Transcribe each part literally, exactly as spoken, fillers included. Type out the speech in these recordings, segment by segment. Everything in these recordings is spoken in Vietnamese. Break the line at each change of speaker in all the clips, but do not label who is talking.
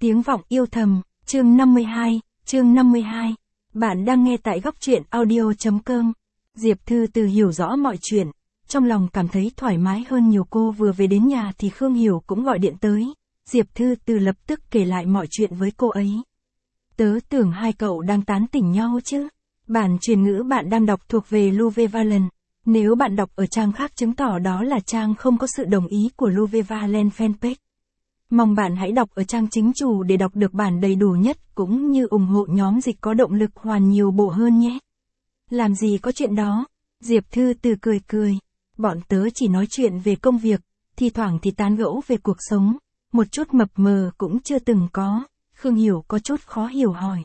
Tiếng vọng yêu thầm, chương năm mươi hai, chương năm mươi hai. Bạn đang nghe tại góc truyện audio.com. Diệp Thư Từ hiểu rõ mọi chuyện, trong lòng cảm thấy thoải mái hơn nhiều. Cô vừa về đến nhà thì Khương Hiểu cũng gọi điện tới. Diệp Thư Từ lập tức kể lại mọi chuyện với cô ấy. Tớ tưởng hai cậu đang tán tỉnh nhau chứ. Bản truyền ngữ bạn đang đọc thuộc về Luvevalent. Nếu bạn đọc ở trang khác chứng tỏ đó là trang không có sự đồng ý của Luvevalent fanpage. Mong bạn hãy đọc ở trang chính chủ để đọc được bản đầy đủ nhất cũng như ủng hộ nhóm dịch có động lực hoàn nhiều bộ hơn nhé. Làm gì có chuyện đó. Diệp Thư Từ cười cười. Bọn tớ chỉ nói chuyện về công việc, thi thoảng thì tán gẫu về cuộc sống. Một chút mập mờ cũng chưa từng có. Khương Hiểu có chút khó hiểu hỏi.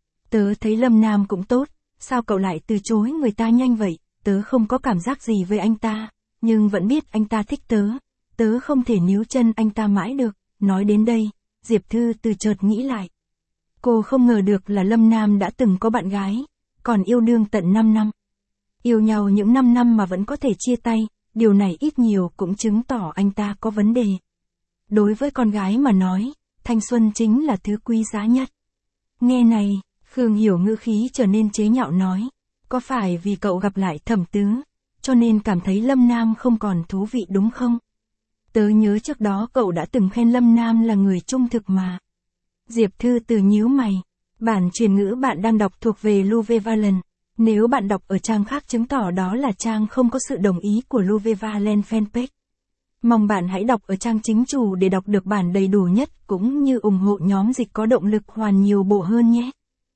Tớ thấy Lâm Nam cũng tốt, sao cậu lại từ chối người ta nhanh vậy? Tớ không có cảm giác gì với anh ta, nhưng vẫn biết anh ta thích tớ. Tớ không thể níu chân anh ta mãi được. Nói đến đây, Diệp Thư Từ chợt nghĩ lại. Cô không ngờ được là Lâm Nam đã từng có bạn gái, còn yêu đương tận năm năm. Yêu nhau những năm năm mà vẫn có thể chia tay, điều này ít nhiều cũng chứng tỏ anh ta có vấn đề. Đối với con gái mà nói, thanh xuân chính là thứ quý giá nhất. Nghe này, Khương Hiểu ngữ khí trở nên chế nhạo nói. Có phải vì cậu gặp lại Thẩm Tứ, cho nên cảm thấy Lâm Nam không còn thú vị đúng không? Tớ nhớ trước đó cậu đã từng khen Lâm Nam là người trung thực mà. Diệp Thư Từ nhíu mày. Bản truyền ngữ bạn đang đọc thuộc về Luvevalent. Nếu bạn đọc ở trang khác chứng tỏ đó là trang không có sự đồng ý của Luvevalent fanpage. Mong bạn hãy đọc ở trang chính chủ để đọc được bản đầy đủ nhất cũng như ủng hộ nhóm dịch có động lực hoàn nhiều bộ hơn nhé.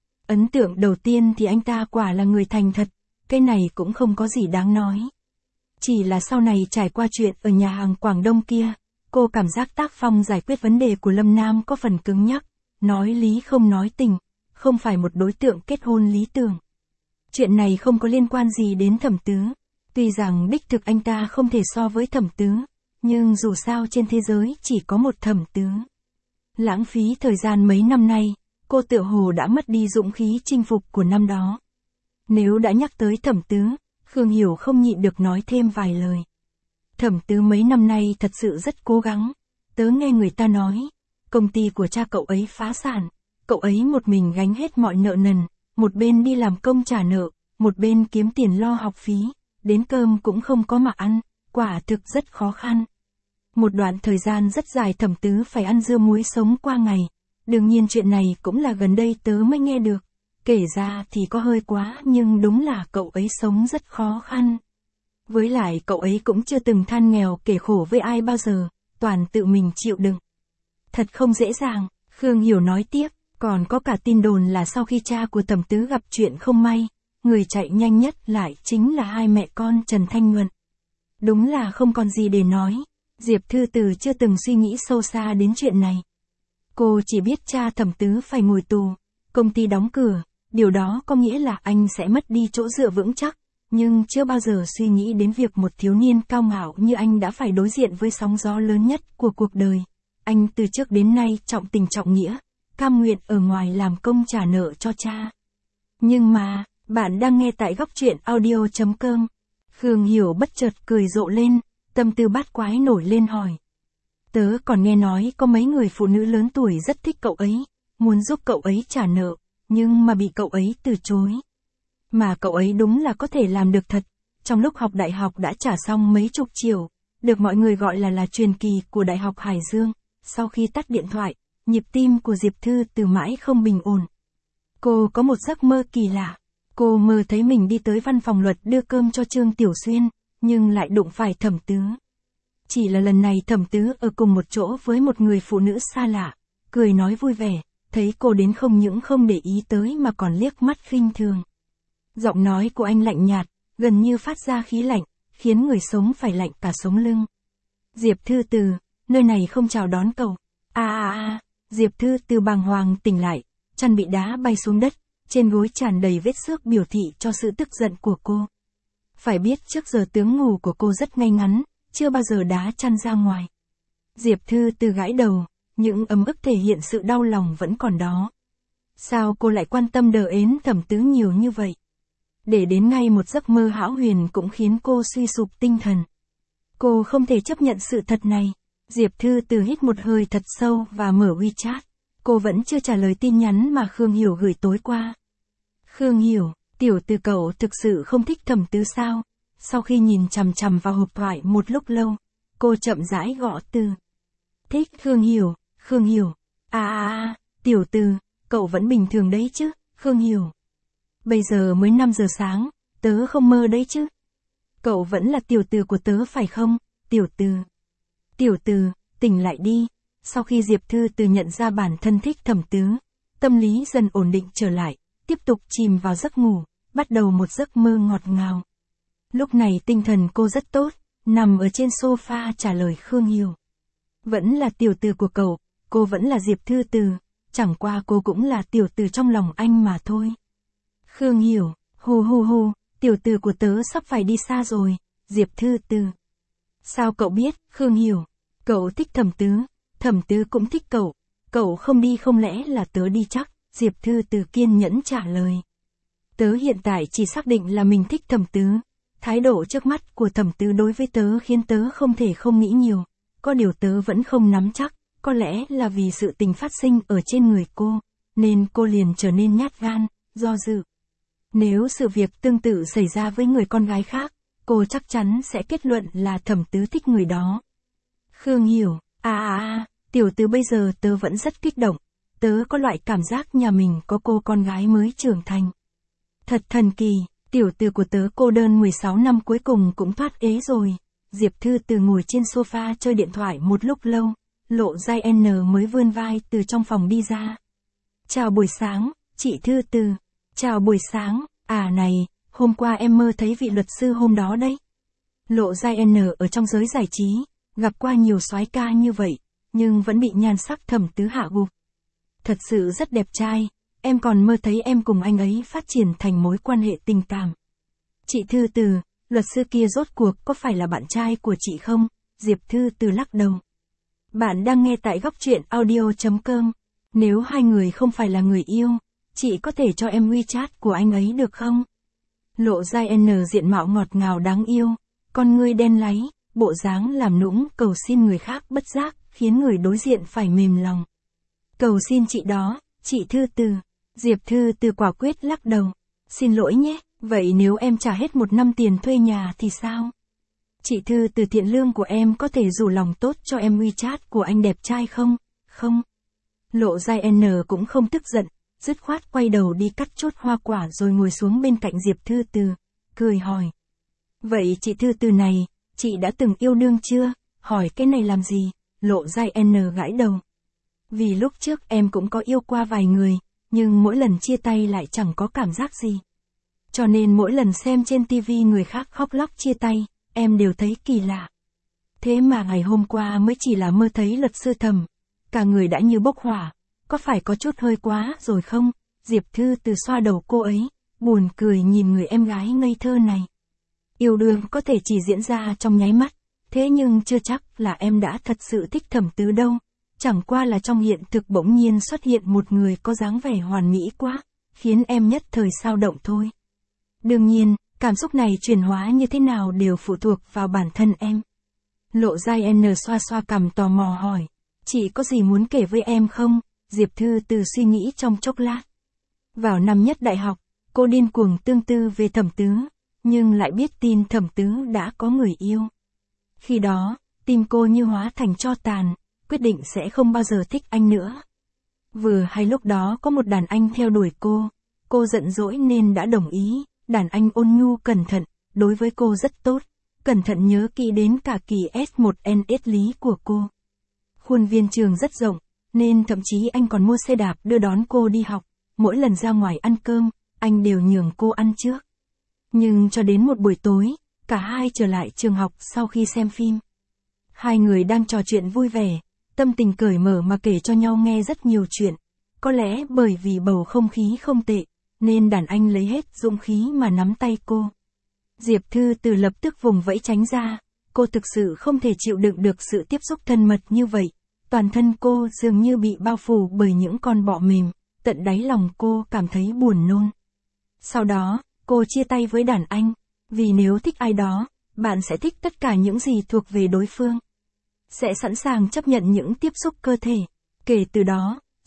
Ấn tượng đầu tiên thì anh ta quả là người thành thật, cái này cũng không có gì đáng nói. Chỉ là sau này trải qua chuyện ở nhà hàng Quảng Đông kia, cô cảm giác tác phong giải quyết vấn đề của Lâm Nam có phần cứng nhắc, nói lý không nói tình, không phải một đối tượng kết hôn lý tưởng. Chuyện này không có liên quan gì đến Thẩm Tứ, tuy rằng đích thực anh ta không thể so với Thẩm Tứ, nhưng dù sao trên thế giới chỉ có một Thẩm Tứ. Lãng phí thời gian mấy năm nay, cô tựa hồ đã mất đi dũng khí chinh phục của năm đó. Nếu đã nhắc tới Thẩm Tứ, Khương Hiểu không nhịn được nói thêm vài lời. Thẩm Tứ mấy năm nay thật sự rất cố gắng. Tớ nghe người ta nói, công ty của cha cậu ấy phá sản, cậu ấy một mình gánh hết mọi nợ nần, một bên đi làm công trả nợ, một bên kiếm tiền lo học phí, đến cơm cũng không có mà ăn, quả thực rất khó khăn. Một đoạn thời gian rất dài Thẩm Tứ phải ăn dưa muối sống qua ngày. Đương nhiên chuyện này cũng là gần đây tớ mới nghe được. Kể ra thì có hơi quá nhưng đúng là cậu ấy sống rất khó khăn. Với lại cậu ấy cũng chưa từng than nghèo kể khổ với ai bao giờ, toàn tự mình chịu đựng. Thật không dễ dàng, Khương Hiểu nói tiếp, còn có cả tin đồn là sau khi cha của Thẩm Tứ gặp chuyện không may, người chạy nhanh nhất lại chính là hai mẹ con Trần Thanh Nhuận. Đúng là không còn gì để nói, Diệp Thư Từ chưa từng suy nghĩ sâu xa đến chuyện này. Cô chỉ biết cha Thẩm Tứ phải ngồi tù, công ty đóng cửa, điều đó có nghĩa là anh sẽ mất đi chỗ dựa vững chắc, nhưng chưa bao giờ suy nghĩ đến việc một thiếu niên cao ngạo như anh đã phải đối diện với sóng gió lớn nhất của cuộc đời. Anh từ trước đến nay trọng tình trọng nghĩa, cam nguyện ở ngoài làm công trả nợ cho cha. Nhưng mà, bạn đang nghe tại góc truyện audio.com. Khương Hiểu bất chợt cười rộ lên, tâm tư bát quái nổi lên hỏi. Tớ còn nghe nói có mấy người phụ nữ lớn tuổi rất thích cậu ấy, muốn giúp cậu ấy trả nợ, nhưng mà bị cậu ấy từ chối. Mà cậu ấy đúng là có thể làm được thật, trong lúc học đại học đã trả xong mấy chục triệu, được mọi người gọi là là truyền kỳ của Đại học Hải Dương. Sau khi tắt điện thoại, nhịp tim của Diệp Thư Từ mãi không bình ổn. Cô có một giấc mơ kỳ lạ, cô mơ thấy mình đi tới văn phòng luật đưa cơm cho Trương Tiểu Xuyên, nhưng lại đụng phải Thẩm Tứ. Chỉ là lần này Thẩm Tứ ở cùng một chỗ với một người phụ nữ xa lạ, cười nói vui vẻ, thấy cô đến không những không để ý tới mà còn liếc mắt khinh thường. Giọng nói của anh lạnh nhạt, gần như phát ra khí lạnh, khiến người sống phải lạnh cả sống lưng. Diệp Thư Từ, nơi này không chào đón cậu. A a a, Diệp Thư Từ bàng hoàng tỉnh lại, chăn bị đá bay xuống đất, trên gối tràn đầy vết xước biểu thị cho sự tức giận của cô. Phải biết trước giờ tướng ngủ của cô rất ngay ngắn, chưa bao giờ đá chăn ra ngoài. Diệp Thư Từ gãi đầu, những ấm ức thể hiện sự đau lòng vẫn còn đó. Sao cô lại quan tâm đờ ến Thẩm Tứ nhiều như vậy? Để đến ngay một giấc mơ hão huyền cũng khiến cô suy sụp tinh thần. Cô không thể chấp nhận sự thật này. Diệp Thư Từ hít một hơi thật sâu và mở WeChat. cô vẫn chưa trả lời tin nhắn mà Khương Hiểu gửi tối qua. Khương Hiểu, tiểu từ cậu thực sự không thích Thẩm Tứ sao? Sau khi nhìn chằm chằm vào hộp thoại một lúc lâu, cô chậm rãi gõ từ. Thích Khương Hiểu, Khương Hiểu. À à à, tiểu từ, cậu vẫn bình thường đấy chứ, Khương Hiểu. Bây giờ mới năm giờ sáng, tớ không mơ đấy chứ. Cậu vẫn là tiểu từ của tớ phải không, tiểu từ. Tiểu từ, tỉnh lại đi. Sau khi Diệp Thư Từ nhận ra bản thân thích Thẩm Tứ, tâm lý dần ổn định trở lại, tiếp tục chìm vào giấc ngủ, bắt đầu một giấc mơ ngọt ngào. Lúc này tinh thần cô rất tốt, nằm ở trên sofa trả lời Khương Hiểu. Vẫn là tiểu từ của cậu, cô vẫn là Diệp Thư Từ, chẳng qua cô cũng là tiểu từ trong lòng anh mà thôi. Khương Hiểu, hù hù hù, tiểu từ của tớ sắp phải đi xa rồi, Diệp Thư Từ. Sao cậu biết, Khương Hiểu? Cậu thích Thẩm Tứ, Thẩm Tứ cũng thích cậu, cậu không đi không lẽ là tớ đi chắc, Diệp Thư Từ kiên nhẫn trả lời. Tớ hiện tại chỉ xác định là mình thích Thẩm Tứ, thái độ trước mắt của Thẩm Tứ đối với tớ khiến tớ không thể không nghĩ nhiều, có điều tớ vẫn không nắm chắc, có lẽ là vì sự tình phát sinh ở trên người cô, nên cô liền trở nên nhát gan, do dự. Nếu sự việc tương tự xảy ra với người con gái khác, cô chắc chắn sẽ kết luận là Thẩm Tứ thích người đó. Khương Hiểu, à à à, tiểu Tứ bây giờ tớ vẫn rất kích động, tớ có loại cảm giác nhà mình có cô con gái mới trưởng thành. Thật thần kỳ, tiểu Từ của tớ cô đơn mười sáu năm cuối cùng cũng thoát ế rồi. Diệp Thư Từ ngồi trên sofa chơi điện thoại một lúc lâu, Lộ Giai N mới vươn vai từ trong phòng đi ra. Chào buổi sáng, chị Thư Từ. Chào buổi sáng, à này, hôm qua em mơ thấy vị luật sư hôm đó đấy. Lộ Giai N ở trong giới giải trí, gặp qua nhiều soái ca như vậy, nhưng vẫn bị nhan sắc Thẩm Tứ hạ gục. Thật sự rất đẹp trai, em còn mơ thấy em cùng anh ấy phát triển thành mối quan hệ tình cảm. Chị Thư Từ, luật sư kia rốt cuộc có phải là bạn trai của chị không? Diệp Thư Từ lắc đầu. Bạn đang nghe tại góc truyện audio chấm com. Nếu hai người không phải là người yêu, chị có thể cho em WeChat của anh ấy được không? Lộ Giai N diện mạo ngọt ngào đáng yêu, con ngươi đen láy, bộ dáng làm nũng cầu xin người khác bất giác, khiến người đối diện phải mềm lòng. Cầu xin chị đó, chị Thư Từ. Diệp Thư Từ quả quyết lắc đầu. Xin lỗi nhé, vậy nếu em trả hết một năm tiền thuê nhà thì sao? Chị Thư Từ thiện lương của em có thể rủ lòng tốt cho em WeChat của anh đẹp trai không? Không. Lộ Giai N cũng không tức giận, dứt khoát quay đầu đi cắt chốt hoa quả rồi ngồi xuống bên cạnh Diệp Thư Từ, cười hỏi. Vậy chị Thư Từ này, chị đã từng yêu đương chưa? Hỏi cái này làm gì? Lộ Giai N gãi đầu. Vì lúc trước em cũng có yêu qua vài người, nhưng mỗi lần chia tay lại chẳng có cảm giác gì. Cho nên mỗi lần xem trên tivi người khác khóc lóc chia tay, em đều thấy kỳ lạ. Thế mà ngày hôm qua mới chỉ là mơ thấy luật sư Thẩm, cả người đã như bốc hỏa, có phải có chút hơi quá rồi không? Diệp Thư Từ xoa đầu cô ấy, buồn cười nhìn người em gái ngây thơ này. Yêu đương có thể chỉ diễn ra trong nháy mắt, thế nhưng chưa chắc là em đã thật sự thích Thẩm Tứ đâu. Chẳng qua là trong hiện thực bỗng nhiên xuất hiện một người có dáng vẻ hoàn mỹ quá, khiến em nhất thời xao động thôi. Đương nhiên, cảm xúc này chuyển hóa như thế nào đều phụ thuộc vào bản thân em. Lộ Giai N xoa xoa cằm tò mò hỏi, chị có gì muốn kể với em không? Diệp Thư Từ suy nghĩ trong chốc lát. Vào năm nhất đại học, cô điên cuồng tương tư về Thẩm Tứ, nhưng lại biết tin Thẩm Tứ đã có người yêu. Khi đó, tim cô như hóa thành tro tàn, quyết định sẽ không bao giờ thích anh nữa. Vừa hay lúc đó có một đàn anh theo đuổi cô, cô giận dỗi nên đã đồng ý, đàn anh ôn nhu cẩn thận, đối với cô rất tốt, cẩn thận nhớ kỹ đến cả kỳ S một N S lý của cô. Khuôn viên trường rất rộng, nên thậm chí anh còn mua xe đạp đưa đón cô đi học, mỗi lần ra ngoài ăn cơm, anh đều nhường cô ăn trước. Nhưng cho đến một buổi tối, cả hai trở lại trường học sau khi xem phim. Hai người đang trò chuyện vui vẻ, tâm tình cởi mở mà kể cho nhau nghe rất nhiều chuyện. Có lẽ bởi vì bầu không khí không tệ, nên đàn anh lấy hết dũng khí mà nắm tay cô. Diệp Thư Từ lập tức vùng vẫy tránh ra, cô thực sự không thể chịu đựng được sự tiếp xúc thân mật như vậy. Toàn thân cô dường như bị bao phủ bởi những con bọ mềm, tận đáy lòng cô cảm thấy buồn nôn. Sau đó, cô chia tay với đàn anh, vì nếu thích ai đó, bạn sẽ thích tất cả những gì thuộc về đối phương. Sẽ sẵn sàng chấp nhận những tiếp xúc cơ thể. Kể từ đó,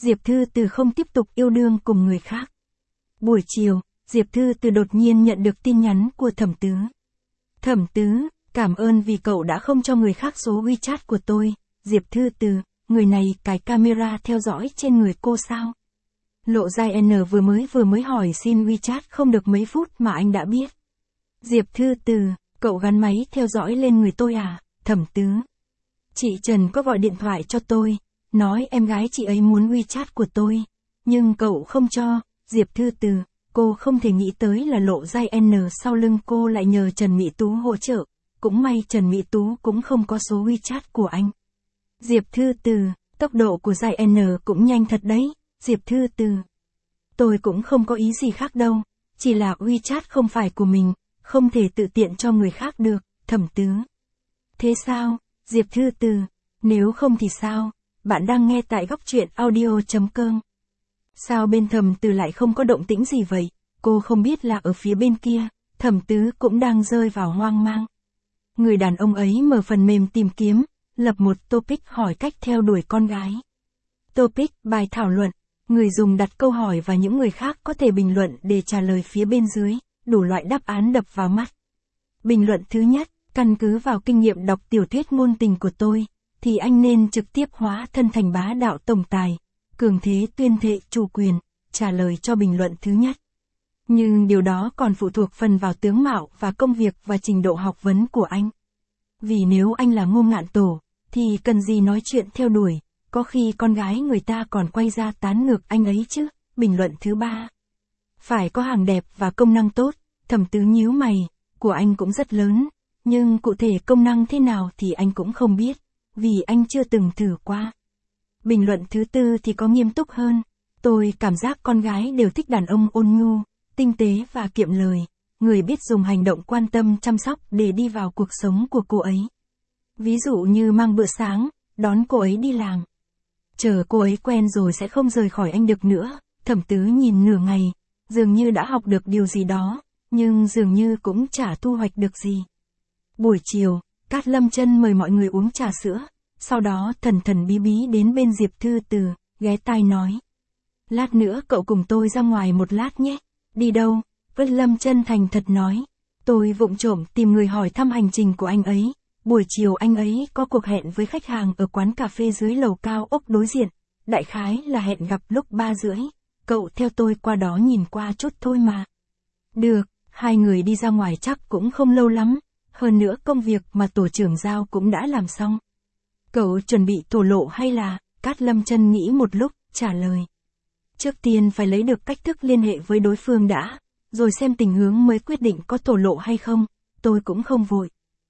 Diệp Thư Từ không tiếp tục yêu đương cùng người khác. Buổi chiều, Diệp Thư Từ đột nhiên nhận được tin nhắn của Thẩm Tứ. Thẩm Tứ, cảm ơn vì cậu đã không cho người khác số WeChat của tôi. Diệp Thư Từ, người này cài camera theo dõi trên người cô sao? Lộ Giai N vừa mới vừa mới hỏi xin WeChat không được mấy phút mà anh đã biết. Diệp Thư Từ, cậu gắn máy theo dõi lên người tôi à? Thẩm Tứ. Chị Trần có gọi điện thoại cho tôi, nói em gái chị ấy muốn WeChat của tôi, nhưng cậu không cho. Diệp Thư Từ, cô không thể nghĩ tới là Lộ Giai N sau lưng cô lại nhờ Trần Mỹ Tú hỗ trợ, cũng may Trần Mỹ Tú cũng không có số WeChat của anh. Diệp Thư Từ, tốc độ của Giai N cũng nhanh thật đấy. Diệp Thư Từ, tôi cũng không có ý gì khác đâu, chỉ là WeChat không phải của mình, không thể tự tiện cho người khác được. Thẩm Tứ. Thế sao? Diệp Thư Từ, nếu không thì sao? Bạn đang nghe tại góc truyện audio chấm com. Sao bên Thẩm Từ lại không có động tĩnh gì vậy? Cô không biết là ở phía bên kia, Thẩm Tứ cũng đang rơi vào hoang mang. Người đàn ông ấy mở phần mềm tìm kiếm, lập một topic hỏi cách theo đuổi con gái. Topic, bài thảo luận. Người dùng đặt câu hỏi và những người khác có thể bình luận để trả lời phía bên dưới, đủ loại đáp án đập vào mắt. Bình luận thứ nhất, căn cứ vào kinh nghiệm đọc tiểu thuyết ngôn tình của tôi, thì anh nên trực tiếp hóa thân thành bá đạo tổng tài, cường thế tuyên thệ chủ quyền, trả lời cho bình luận thứ nhất. Nhưng điều đó còn phụ thuộc phần vào tướng mạo và công việc và trình độ học vấn của anh. Vì nếu anh là Ngô Ngạn Tổ, thì cần gì nói chuyện theo đuổi, có khi con gái người ta còn quay ra tán ngược anh ấy chứ. Bình luận thứ ba, phải có hàng đẹp và công năng tốt. Thẩm Tứ nhíu mày, của anh cũng rất lớn, nhưng cụ thể công năng thế nào thì anh cũng không biết, vì anh chưa từng thử qua. Bình luận thứ tư thì có nghiêm túc hơn, tôi cảm giác con gái đều thích đàn ông ôn nhu, tinh tế và kiệm lời, người biết dùng hành động quan tâm chăm sóc để đi vào cuộc sống của cô ấy. Ví dụ như mang bữa sáng, đón cô ấy đi làm. Chờ cô ấy quen rồi sẽ không rời khỏi anh được nữa. Thẩm Tứ nhìn nửa ngày, dường như đã học được điều gì đó, nhưng dường như cũng chả thu hoạch được gì. Buổi chiều, Cát Lâm Chân mời mọi người uống trà sữa, sau đó thần thần bí bí đến bên Diệp Thư Từ, ghé tai nói. Lát nữa cậu cùng tôi ra ngoài một lát nhé. Đi đâu? Vất Lâm Chân thành thật nói. Tôi vụng trộm tìm người hỏi thăm hành trình của anh ấy. Buổi chiều anh ấy có cuộc hẹn với khách hàng ở quán cà phê dưới lầu cao ốc đối diện. Đại khái là hẹn gặp lúc ba rưỡi. Cậu theo tôi qua đó nhìn qua chút thôi mà. Được, hai người đi ra ngoài chắc cũng không lâu lắm. Hơn nữa công việc mà tổ trưởng giao cũng đã làm xong. Cậu chuẩn bị thổ lộ hay là? Cát Lâm Chân nghĩ một lúc, trả lời. Trước tiên phải lấy được cách thức liên hệ với đối phương đã, rồi xem tình huống mới quyết định có thổ lộ hay không. Tôi cũng không vội.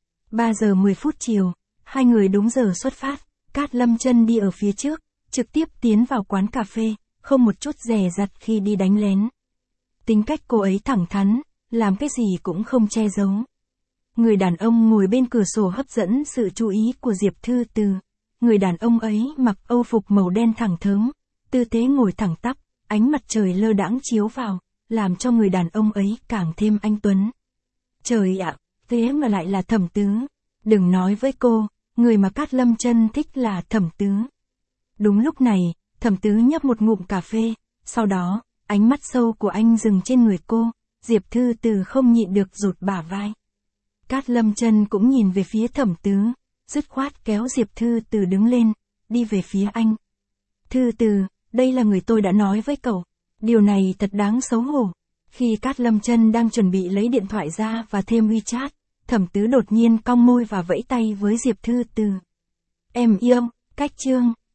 ba giờ mười phút chiều, hai người đúng giờ xuất phát. Cát Lâm Chân đi ở phía trước, trực tiếp tiến vào quán cà phê, không một chút dè dặt khi đi đánh lén. Tính cách cô ấy thẳng thắn, làm cái gì cũng không che giấu. Người đàn ông ngồi bên cửa sổ hấp dẫn sự chú ý của Diệp Thư Từ. Người đàn ông ấy mặc âu phục màu đen thẳng thớm, tư thế ngồi thẳng tắp, ánh mặt trời lơ đãng chiếu vào, làm cho người đàn ông ấy càng thêm anh tuấn. Trời ạ, thế mà lại là Thẩm Tứ. Đừng nói với cô, người mà Cát Lâm Chân thích là Thẩm Tứ. Đúng lúc này, Thẩm Tứ nhấp một ngụm cà phê, sau đó, ánh mắt sâu của anh dừng trên người cô. Diệp Thư Từ không nhịn được rụt bả vai. Cát Lâm Chân cũng nhìn về phía Thẩm Tứ, dứt khoát kéo Diệp Thư Từ đứng lên, đi về phía anh. Thư Từ, đây là người tôi đã nói với cậu. Điều này thật đáng xấu hổ. Khi Cát Lâm Chân đang chuẩn bị lấy điện thoại ra và thêm WeChat, Thẩm Tứ đột nhiên cong môi và vẫy tay với Diệp Thư Từ. Em yêu, cách chương.